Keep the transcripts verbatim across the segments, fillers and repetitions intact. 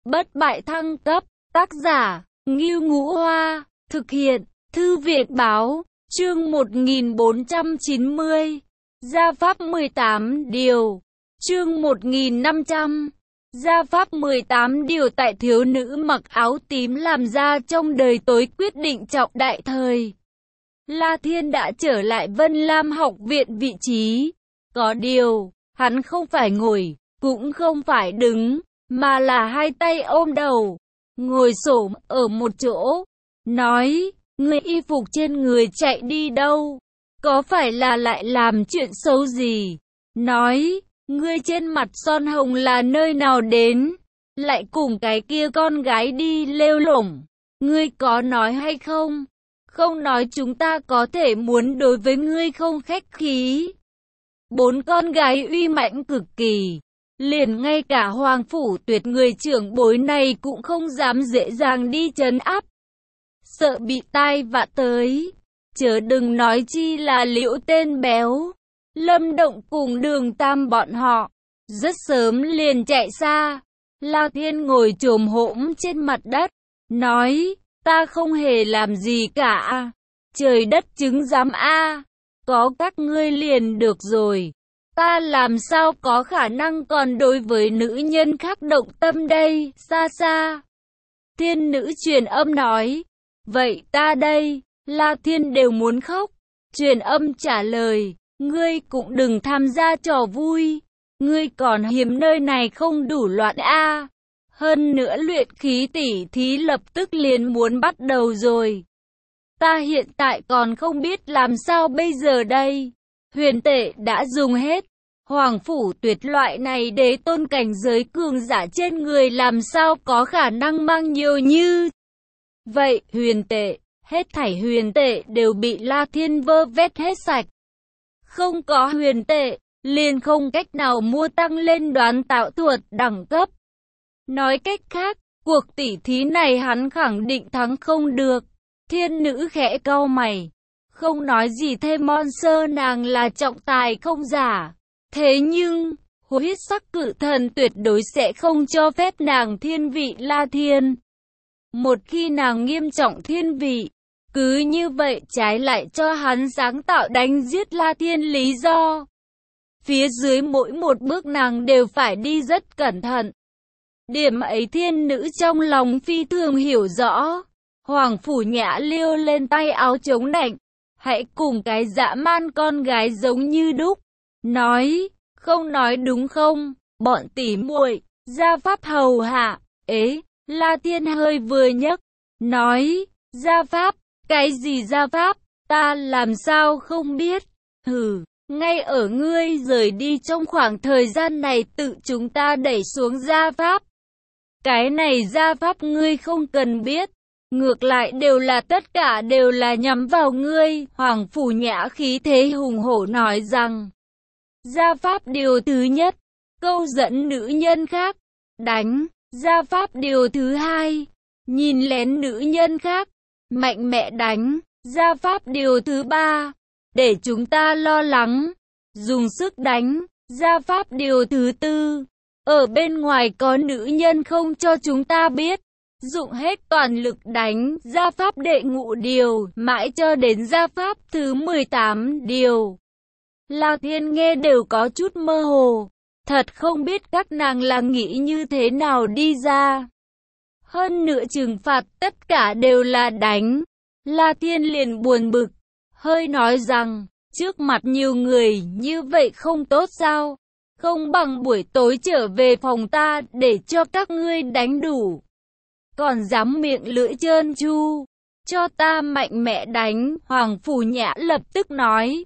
bất bại thăng cấp, tác giả, Ngưu Ngũ Hoa, thực hiện, Thư viện Báo, chương một nghìn bốn trăm chín mươi, Gia Pháp mười tám điều, chương một nghìn năm trăm, Gia Pháp mười tám điều tại thiếu nữ mặc áo tím làm ra trong đời tối quyết định trọng đại thời. La Thiên đã trở lại Vân Lam học viện vị trí, có điều, hắn không phải ngồi, cũng không phải đứng, mà là hai tay ôm đầu, ngồi xổm ở một chỗ, nói, người y phục trên người chạy đi đâu? Có phải là lại làm chuyện xấu gì? Nói, ngươi trên mặt son hồng là nơi nào đến? Lại cùng cái kia con gái đi lêu lổng. Ngươi có nói hay không? Không nói chúng ta có thể muốn đối với ngươi không khách khí. Bốn con gái uy mãnh cực kỳ. Liền ngay cả Hoàng Phủ Tuyệt người trưởng bối này cũng không dám dễ dàng đi trấn áp. Sợ bị tai vạ tới. Chớ đừng nói chi là Liễu tên béo. Lâm Động cùng Đường Tam bọn họ. Rất sớm liền chạy xa. La Thiên ngồi chồm hổm trên mặt đất. Nói, ta không hề làm gì cả. Trời đất chứng giám a, có các ngươi liền được rồi. Ta làm sao có khả năng còn đối với nữ nhân khác động tâm đây, xa xa. Thiên nữ truyền âm nói, vậy ta đây, La Thiên đều muốn khóc. Truyền âm trả lời, ngươi cũng đừng tham gia trò vui. Ngươi còn hiếm nơi này không đủ loạn a. Hơn nữa luyện khí tỷ thí lập tức liền muốn bắt đầu rồi. Ta hiện tại còn không biết làm sao bây giờ đây. Huyền tệ đã dùng hết. Hoàng Phủ Tuyệt loại này đế tôn cảnh giới cường giả trên người làm sao có khả năng mang nhiều như vậy. Huyền tệ, hết thảy huyền tệ đều bị La Thiên vơ vét hết sạch. Không có huyền tệ, liền không cách nào mua tăng lên đoán tạo thuật đẳng cấp. Nói cách khác, cuộc tỉ thí này hắn khẳng định thắng không được. Thiên nữ khẽ cau mày, không nói gì thêm. Monster nàng là trọng tài không giả. Thế nhưng, huyết sắc cự thần tuyệt đối sẽ không cho phép nàng thiên vị La Thiên. Một khi nàng nghiêm trọng thiên vị, cứ như vậy trái lại cho hắn sáng tạo đánh giết La Thiên lý do. Phía dưới mỗi một bước nàng đều phải đi rất cẩn thận. Điểm ấy thiên nữ trong lòng phi thường hiểu rõ. Hoàng Phủ Nhã liêu lên tay áo chống nạnh. Hãy cùng cái dã man con gái giống như đúc. Nói, không nói đúng không, bọn tỉ muội, Gia Pháp hầu hạ. Ế, La Thiên hơi vừa nhấc, nói, Gia Pháp, cái gì Gia Pháp, ta làm sao không biết. Hừ, ngay ở ngươi rời đi trong khoảng thời gian này tự chúng ta đẩy xuống Gia Pháp. Cái này Gia Pháp ngươi không cần biết. Ngược lại đều là tất cả đều là nhắm vào ngươi. Hoàng Phủ Nhã khí thế hùng hổ nói rằng, Gia Pháp điều thứ nhất, câu dẫn nữ nhân khác, đánh. Gia Pháp điều thứ hai, nhìn lén nữ nhân khác, mạnh mẽ đánh. Gia Pháp điều thứ ba, để chúng ta lo lắng, dùng sức đánh. Gia Pháp điều thứ tư, ở bên ngoài có nữ nhân không cho chúng ta biết, dụng hết toàn lực đánh. Gia Pháp đệ ngũ điều, mãi cho đến Gia Pháp thứ mười tám điều. La Thiên nghe đều có chút mơ hồ, thật không biết các nàng là nghĩ như thế nào đi ra. Hơn nữa trừng phạt tất cả đều là đánh. La Thiên liền buồn bực, hơi nói rằng, trước mặt nhiều người như vậy không tốt sao? Không bằng buổi tối trở về phòng ta để cho các ngươi đánh đủ. Còn dám miệng lưỡi trơn tru, cho ta mạnh mẽ đánh. Hoàng Phủ Nhã lập tức nói.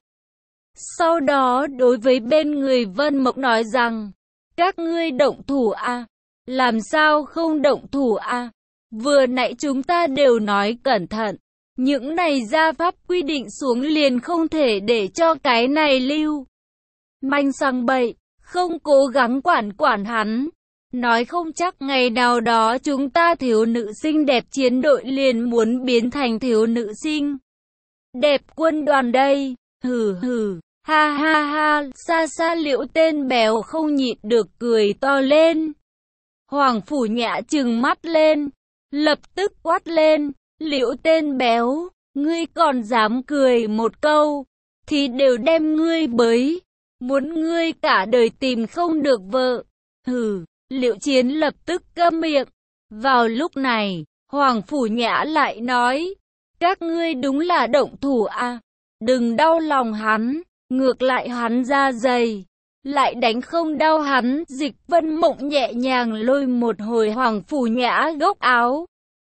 Sau đó đối với bên người Vân Mộng nói rằng, các ngươi động thủ à? Làm sao không động thủ à? Vừa nãy chúng ta đều nói cẩn thận. Những này Gia Pháp quy định xuống liền không thể để cho cái này lưu manh sang bậy, không cố gắng quản quản hắn. Nói không chắc ngày nào đó chúng ta thiếu nữ xinh đẹp chiến đội liền muốn biến thành thiếu nữ xinh đẹp quân đoàn đây. Hừ hừ, ha ha ha, xa xa Liễu tên béo không nhịn được cười to lên. Hoàng Phủ Nhã trừng mắt lên, lập tức quát lên, Liễu tên béo, ngươi còn dám cười một câu, thì đều đem ngươi bới, muốn ngươi cả đời tìm không được vợ. Hừ, Liễu Chiến lập tức câm miệng. Vào lúc này, Hoàng Phủ Nhã lại nói, các ngươi đúng là động thủ à, đừng đau lòng hắn, ngược lại hắn da dày, lại đánh không đau hắn. Dịch Vân Mộng nhẹ nhàng lôi một hồi Hoàng Phủ Nhã góc áo,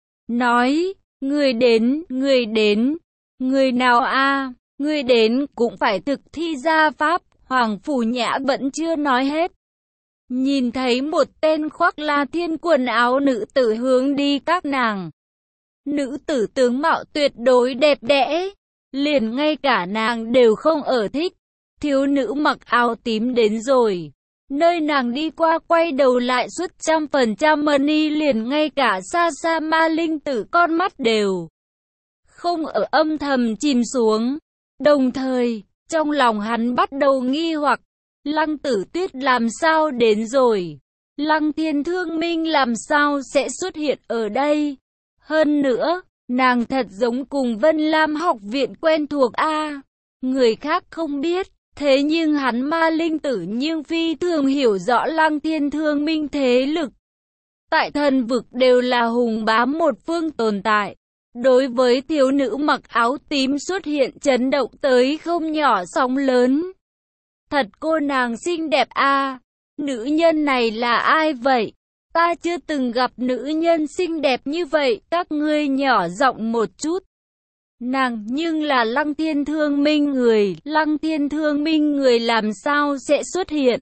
nói, người đến, người đến, người nào a, người đến cũng phải thực thi gia pháp. Hoàng Phủ Nhã vẫn chưa nói hết, nhìn thấy một tên khoác La Thiên quần áo nữ tử hướng đi các nàng. Nữ tử tướng mạo tuyệt đối đẹp đẽ, liền ngay cả nàng đều không ở thích. Thiếu nữ mặc áo tím đến rồi, nơi nàng đi qua quay đầu lại suốt trăm phần trăm money, liền ngay cả xa xa Ma Linh Tử con mắt đều không ở âm thầm chìm xuống. Đồng thời, trong lòng hắn bắt đầu nghi hoặc, Lăng Tử Tuyết làm sao đến rồi? Lăng Thiên Thương Minh làm sao sẽ xuất hiện ở đây? Hơn nữa, nàng thật giống cùng Vân Lam học viện quen thuộc a. Người khác không biết, thế nhưng hắn Ma Linh Tử nhưng phi thường hiểu rõ Lăng Thiên Thương Minh thế lực. Tại thần vực đều là hùng bá một phương tồn tại. Đối với thiếu nữ mặc áo tím xuất hiện chấn động tới không nhỏ sóng lớn. Thật cô nàng xinh đẹp a, nữ nhân này là ai vậy? Ta chưa từng gặp nữ nhân xinh đẹp như vậy. Các ngươi nhỏ giọng một chút. Nàng nhưng là Lăng Thiên Thương Minh người, Lăng Thiên Thương Minh người làm sao sẽ xuất hiện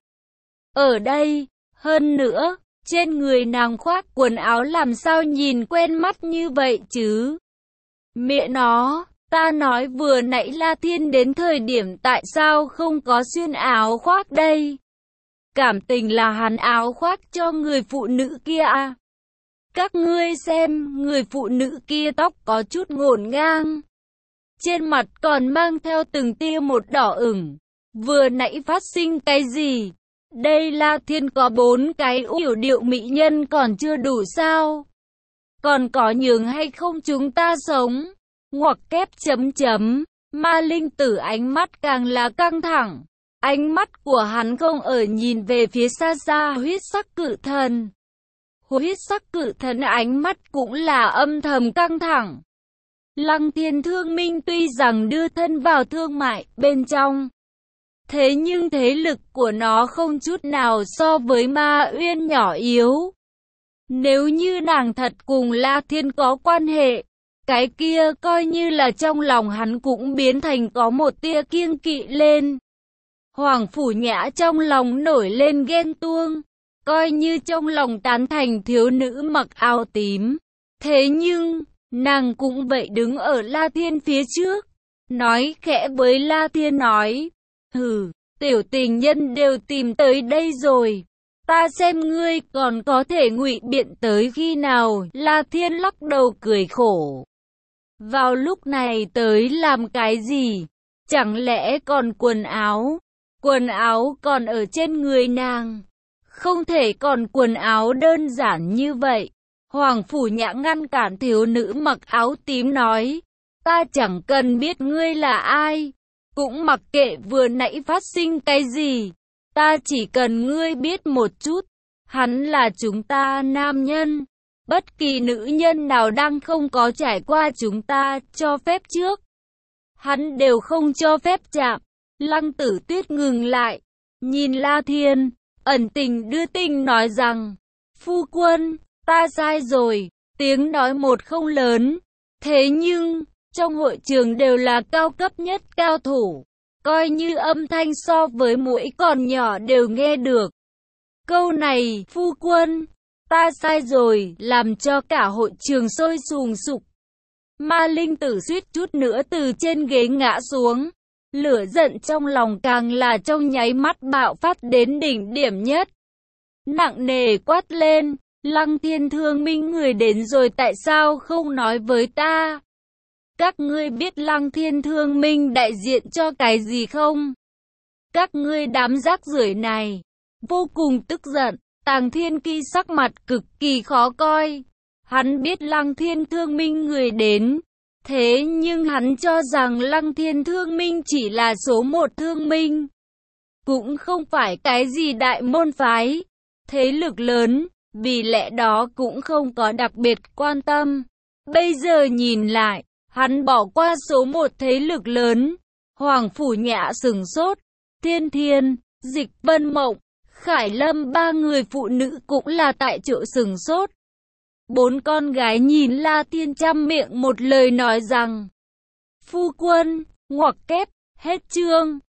ở đây? Hơn nữa, trên người nàng khoác quần áo làm sao nhìn quen mắt như vậy chứ? Mẹ nó, ta nói vừa nãy La Thiên đến thời điểm tại sao không có xuyên áo khoác đây? Cảm tình là hắn áo khoác cho người phụ nữ kia à? Các ngươi xem, người phụ nữ kia tóc có chút ngổn ngang, trên mặt còn mang theo từng tia một đỏ ửng. Vừa nãy phát sinh cái gì? Đây La Thiên có bốn cái yểu điệu mỹ nhân còn chưa đủ sao? Còn có nhường hay không chúng ta sống? Ngoặc kép chấm chấm. Ma Linh Tử ánh mắt càng là căng thẳng. Ánh mắt của hắn không ở nhìn về phía xa xa huyết sắc cự thần. Huyết sắc cự thần ánh mắt cũng là âm thầm căng thẳng. Lăng Thiên Thương Minh tuy rằng đưa thân vào thương mại bên trong, thế nhưng thế lực của nó không chút nào so với Ma Uyên nhỏ yếu. Nếu như nàng thật cùng La Thiên có quan hệ, cái kia coi như là trong lòng hắn cũng biến thành có một tia kiêng kỵ lên. Hoàng Phủ Nhã trong lòng nổi lên ghen tuông, coi như trong lòng tán thành thiếu nữ mặc áo tím. Thế nhưng, nàng cũng vậy đứng ở La Thiên phía trước, nói khẽ với La Thiên nói, hừ, tiểu tình nhân đều tìm tới đây rồi, ta xem ngươi còn có thể ngụy biện tới khi nào? La Thiên lắc đầu cười khổ. Vào lúc này tới làm cái gì? Chẳng lẽ còn quần áo? Quần áo còn ở trên người nàng, không thể còn quần áo đơn giản như vậy. Hoàng Phủ Nhã ngăn cản thiếu nữ mặc áo tím nói, ta chẳng cần biết ngươi là ai, cũng mặc kệ vừa nãy phát sinh cái gì, ta chỉ cần ngươi biết một chút, hắn là chúng ta nam nhân, bất kỳ nữ nhân nào đang không có trải qua chúng ta cho phép trước, hắn đều không cho phép chạm. Lăng Tử Tuyết ngừng lại, nhìn La Thiên, ẩn tình đưa tình nói rằng, phu quân, ta sai rồi, tiếng nói một không lớn, thế nhưng, trong hội trường đều là cao cấp nhất cao thủ, coi như âm thanh so với mũi còn nhỏ đều nghe được. Câu này, phu quân, ta sai rồi, làm cho cả hội trường sôi sùng sục. Ma Linh Tử suýt chút nữa từ trên ghế ngã xuống, lửa giận trong lòng càng là trong nháy mắt bạo phát đến đỉnh điểm nhất. Nặng nề quát lên, Lăng Thiên Thương Minh người đến rồi tại sao không nói với ta? Các ngươi biết Lăng Thiên Thương Minh đại diện cho cái gì không? Các ngươi đám rác rưởi này, vô cùng tức giận, Tàng Thiên Kỳ sắc mặt cực kỳ khó coi. Hắn biết Lăng Thiên Thương Minh người đến. Thế nhưng hắn cho rằng Lăng Thiên Thương Minh chỉ là số một thương minh. Cũng không phải cái gì đại môn phái, thế lực lớn, vì lẽ đó cũng không có đặc biệt quan tâm. Bây giờ nhìn lại, hắn bỏ qua số một thế lực lớn. Hoàng Phủ Nhã sừng sốt, Thiên Thiên, Dịch Vân Mộng, Khải Lâm ba người phụ nữ cũng là tại chỗ sừng sốt. Bốn con gái nhìn La Tiên chăm miệng một lời nói rằng: Phu quân, ngoặc kép, hết chương.